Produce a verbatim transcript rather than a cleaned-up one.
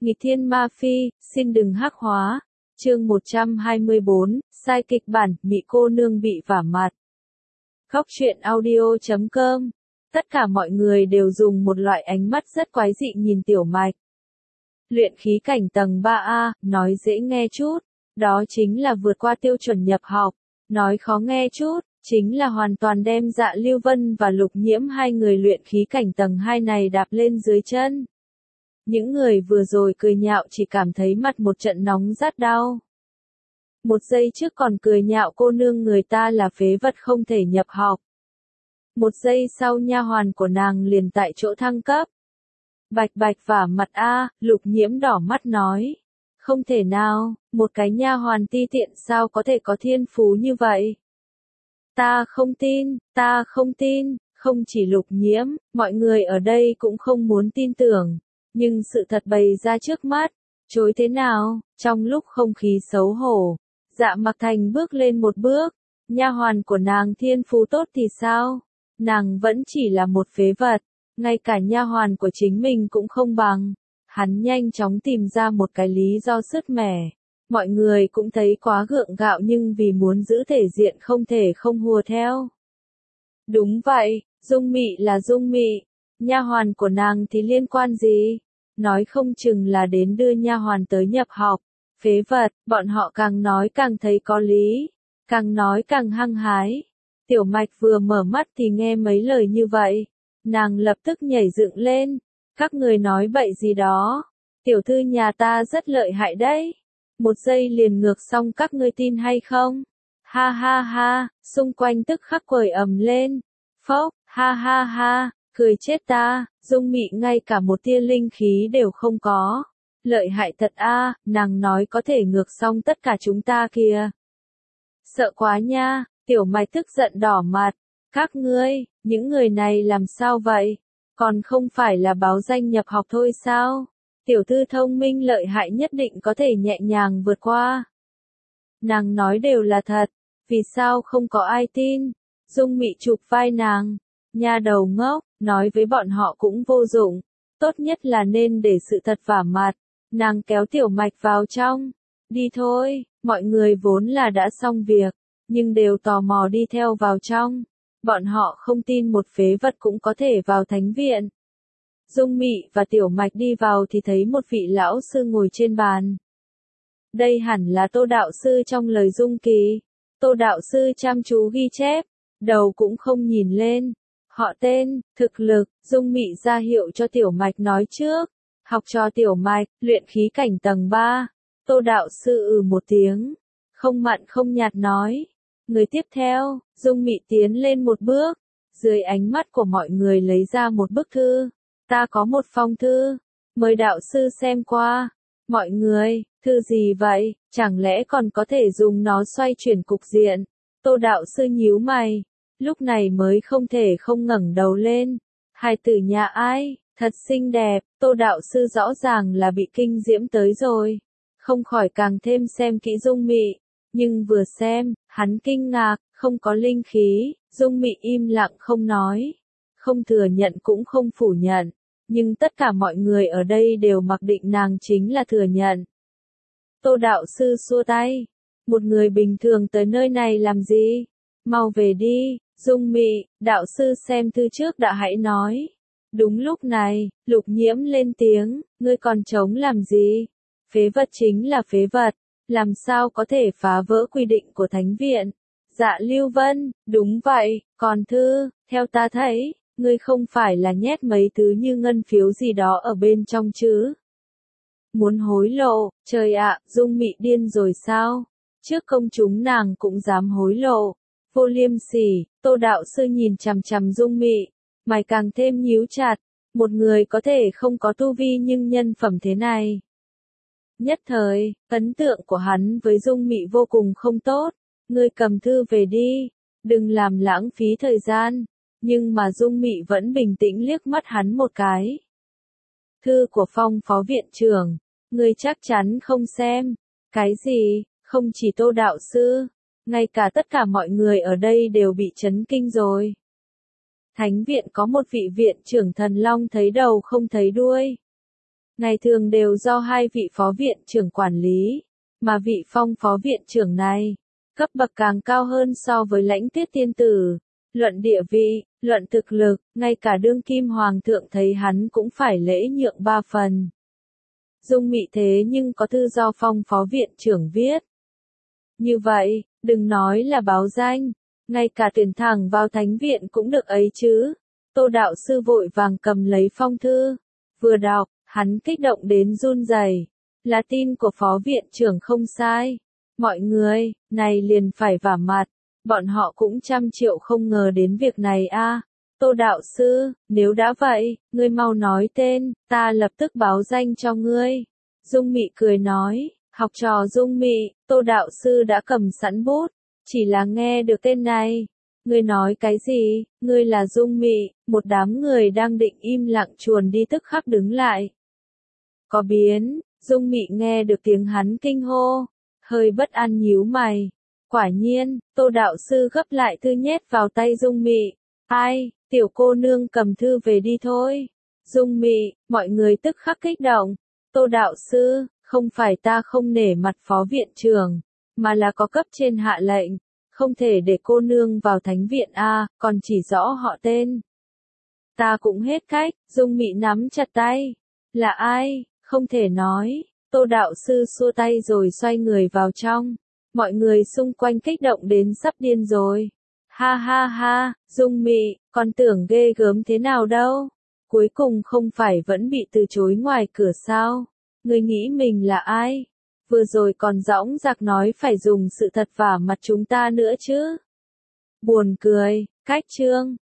Nghịch thiên ma phi, xin đừng hắc hóa. Chương một trăm hai mươi bốn, sai kịch bản, Mị cô nương bị vả mặt. Góc truyện audio chấm com. Tất cả mọi người đều dùng một loại ánh mắt rất quái dị nhìn Tiểu Mạch. Luyện khí cảnh tầng ba A, nói dễ nghe chút, đó chính là vượt qua tiêu chuẩn nhập học. Nói khó nghe chút, chính là hoàn toàn đem Dạ Lưu Vân và Lục Nhiễm hai người luyện khí cảnh tầng hai này đạp lên dưới chân. Những người vừa rồi cười nhạo chỉ cảm thấy mặt một trận nóng rát đau. Một giây trước còn cười nhạo cô nương người ta là phế vật không thể nhập học. Một giây sau nha hoàn của nàng liền tại chỗ thăng cấp. Bạch bạch vả mặt a, Lục Nhiễm đỏ mắt nói. Không thể nào, một cái nha hoàn ti tiện sao có thể có thiên phú như vậy? Ta không tin, ta không tin, không chỉ Lục Nhiễm, mọi người ở đây cũng không muốn tin tưởng. Nhưng sự thật bày ra trước mắt, chối thế nào? Trong lúc không khí xấu hổ, Dạ Mặc Thành bước lên một bước, nha hoàn của nàng thiên phú tốt thì sao? Nàng vẫn chỉ là một phế vật, ngay cả nha hoàn của chính mình cũng không bằng. Hắn nhanh chóng tìm ra một cái lý do sứt mẻ. Mọi người cũng thấy quá gượng gạo nhưng vì muốn giữ thể diện không thể không hùa theo. Đúng vậy, Dung Mị là Dung Mị, nha hoàn của nàng thì liên quan gì? Nói không chừng là đến đưa nha hoàn tới nhập học. Phế vật, bọn họ càng nói càng thấy có lý, càng nói càng hăng hái. Tiểu Mạch vừa mở mắt thì nghe mấy lời như vậy, nàng lập tức nhảy dựng lên. Các người nói bậy gì đó, tiểu thư nhà ta rất lợi hại đấy. Một giây liền ngược xong các ngươi tin hay không? Ha ha ha, xung quanh tức khắc quẩy ầm lên. Phốc, ha ha ha, cười chết ta, Dung Mị ngay cả một tia linh khí đều không có. Lợi hại thật a, nàng nói có thể ngược xong tất cả chúng ta kìa. Sợ quá nha, Tiểu Mạch tức giận đỏ mặt. Các ngươi, những người này làm sao vậy? Còn không phải là báo danh nhập học thôi sao? Tiểu thư thông minh lợi hại nhất định có thể nhẹ nhàng vượt qua. Nàng nói đều là thật, vì sao không có ai tin? Dung Mị chụp vai nàng. Nha đầu ngốc, nói với bọn họ cũng vô dụng. Tốt nhất là nên để sự thật vả mặt. Nàng kéo Tiểu Mạch vào trong. Đi thôi, mọi người vốn là đã xong việc, nhưng đều tò mò đi theo vào trong. Bọn họ không tin một phế vật cũng có thể vào thánh viện. Dung Mị và Tiểu Mạch đi vào thì thấy một vị lão sư ngồi trên bàn. Đây hẳn là Tô đạo sư trong lời Dung Kỳ. Tô đạo sư chăm chú ghi chép, đầu cũng không nhìn lên. Họ tên, thực lực, Dung Mị ra hiệu cho Tiểu Mạch nói trước. Học trò Tiểu Mạch, luyện khí cảnh tầng ba. Tô đạo sư ừ một tiếng, không mặn không nhạt nói. Người tiếp theo, Dung Mị tiến lên một bước, dưới ánh mắt của mọi người lấy ra một bức thư. Ta có một phong thư, mời đạo sư xem qua. Mọi người, thư gì vậy, chẳng lẽ còn có thể dùng nó xoay chuyển cục diện? Tô đạo sư nhíu mày, lúc này mới không thể không ngẩng đầu lên. Hài tử nhà ai, thật xinh đẹp, Tô đạo sư rõ ràng là bị kinh diễm tới rồi. Không khỏi càng thêm xem kỹ Dung Mị. Nhưng vừa xem, hắn kinh ngạc, không có linh khí. Dung Mị im lặng không nói. Không thừa nhận cũng không phủ nhận. Nhưng tất cả mọi người ở đây đều mặc định nàng chính là thừa nhận. Tô đạo sư xua tay. Một người bình thường tới nơi này làm gì? Mau về đi, Dung Mị, đạo sư xem thư trước đã hãy nói. Đúng lúc này, Lục Nhiễm lên tiếng, ngươi còn chống làm gì? Phế vật chính là phế vật, làm sao có thể phá vỡ quy định của thánh viện? Dạ Lưu Vân, đúng vậy, còn thư, theo ta thấy, ngươi không phải là nhét mấy thứ như ngân phiếu gì đó ở bên trong chứ? Muốn hối lộ, trời ạ, Dung Mị điên rồi sao? Trước công chúng nàng cũng dám hối lộ. Vô liêm sỉ, Tô đạo sư nhìn chằm chằm Dung Mị, mày càng thêm nhíu chặt. Một người có thể không có tu vi nhưng nhân phẩm thế này. Nhất thời, ấn tượng của hắn với Dung Mị vô cùng không tốt. Ngươi cầm thư về đi, đừng làm lãng phí thời gian. Nhưng mà Dung Mị vẫn bình tĩnh liếc mắt hắn một cái. Thư của Phong phó viện trưởng, ngươi chắc chắn không xem. Cái gì, không chỉ Tô đạo sư, ngay cả tất cả mọi người ở đây đều bị chấn kinh rồi. Thánh viện có một vị viện trưởng thần long thấy đầu không thấy đuôi. ngày thường đều do hai vị phó viện trưởng quản lý, mà vị Phong phó viện trưởng này, cấp bậc càng cao hơn so với Lãnh Tuyết tiên tử. Luận địa vị, luận thực lực, ngay cả đương kim hoàng thượng thấy hắn cũng phải lễ nhượng ba phần. Dung Mị thế nhưng có thư do Phong phó viện trưởng viết. Như vậy, đừng nói là báo danh, ngay cả tuyển thẳng vào thánh viện cũng được ấy chứ. Tô đạo sư vội vàng cầm lấy phong thư, vừa đọc, hắn kích động đến run rẩy. Là tin của phó viện trưởng không sai. Mọi người, này liền phải vả mặt, bọn họ cũng trăm triệu không ngờ đến việc này a. Tô đạo sư, nếu đã vậy, ngươi mau nói tên, ta lập tức báo danh cho ngươi. Dung Mị cười nói, học trò Dung Mị, Tô đạo sư đã cầm sẵn bút, chỉ là nghe được tên này. Ngươi nói cái gì, ngươi là Dung Mị, một đám người đang định im lặng chuồn đi tức khắc đứng lại. Có biến, Dung Mị nghe được tiếng hắn kinh hô, hơi bất an nhíu mày. Quả nhiên, Tô đạo sư gấp lại thư nhét vào tay Dung Mị. Ai, tiểu cô nương cầm thư về đi thôi. Dung Mị, mọi người tức khắc kích động. Tô đạo sư, không phải ta không nể mặt phó viện trưởng, mà là có cấp trên hạ lệnh, không thể để cô nương vào thánh viện a, còn chỉ rõ họ tên. Ta cũng hết cách, Dung Mị nắm chặt tay. Là ai, không thể nói. Tô đạo sư xua tay rồi xoay người vào trong. Mọi người xung quanh kích động đến sắp điên rồi. Ha ha ha, Dung Mị, còn tưởng ghê gớm thế nào đâu. Cuối cùng không phải vẫn bị từ chối ngoài cửa sao? Ngươi nghĩ mình là ai? Vừa rồi còn dõng dạc nói phải dùng sự thật vả mặt chúng ta nữa chứ. Buồn cười, cách chương.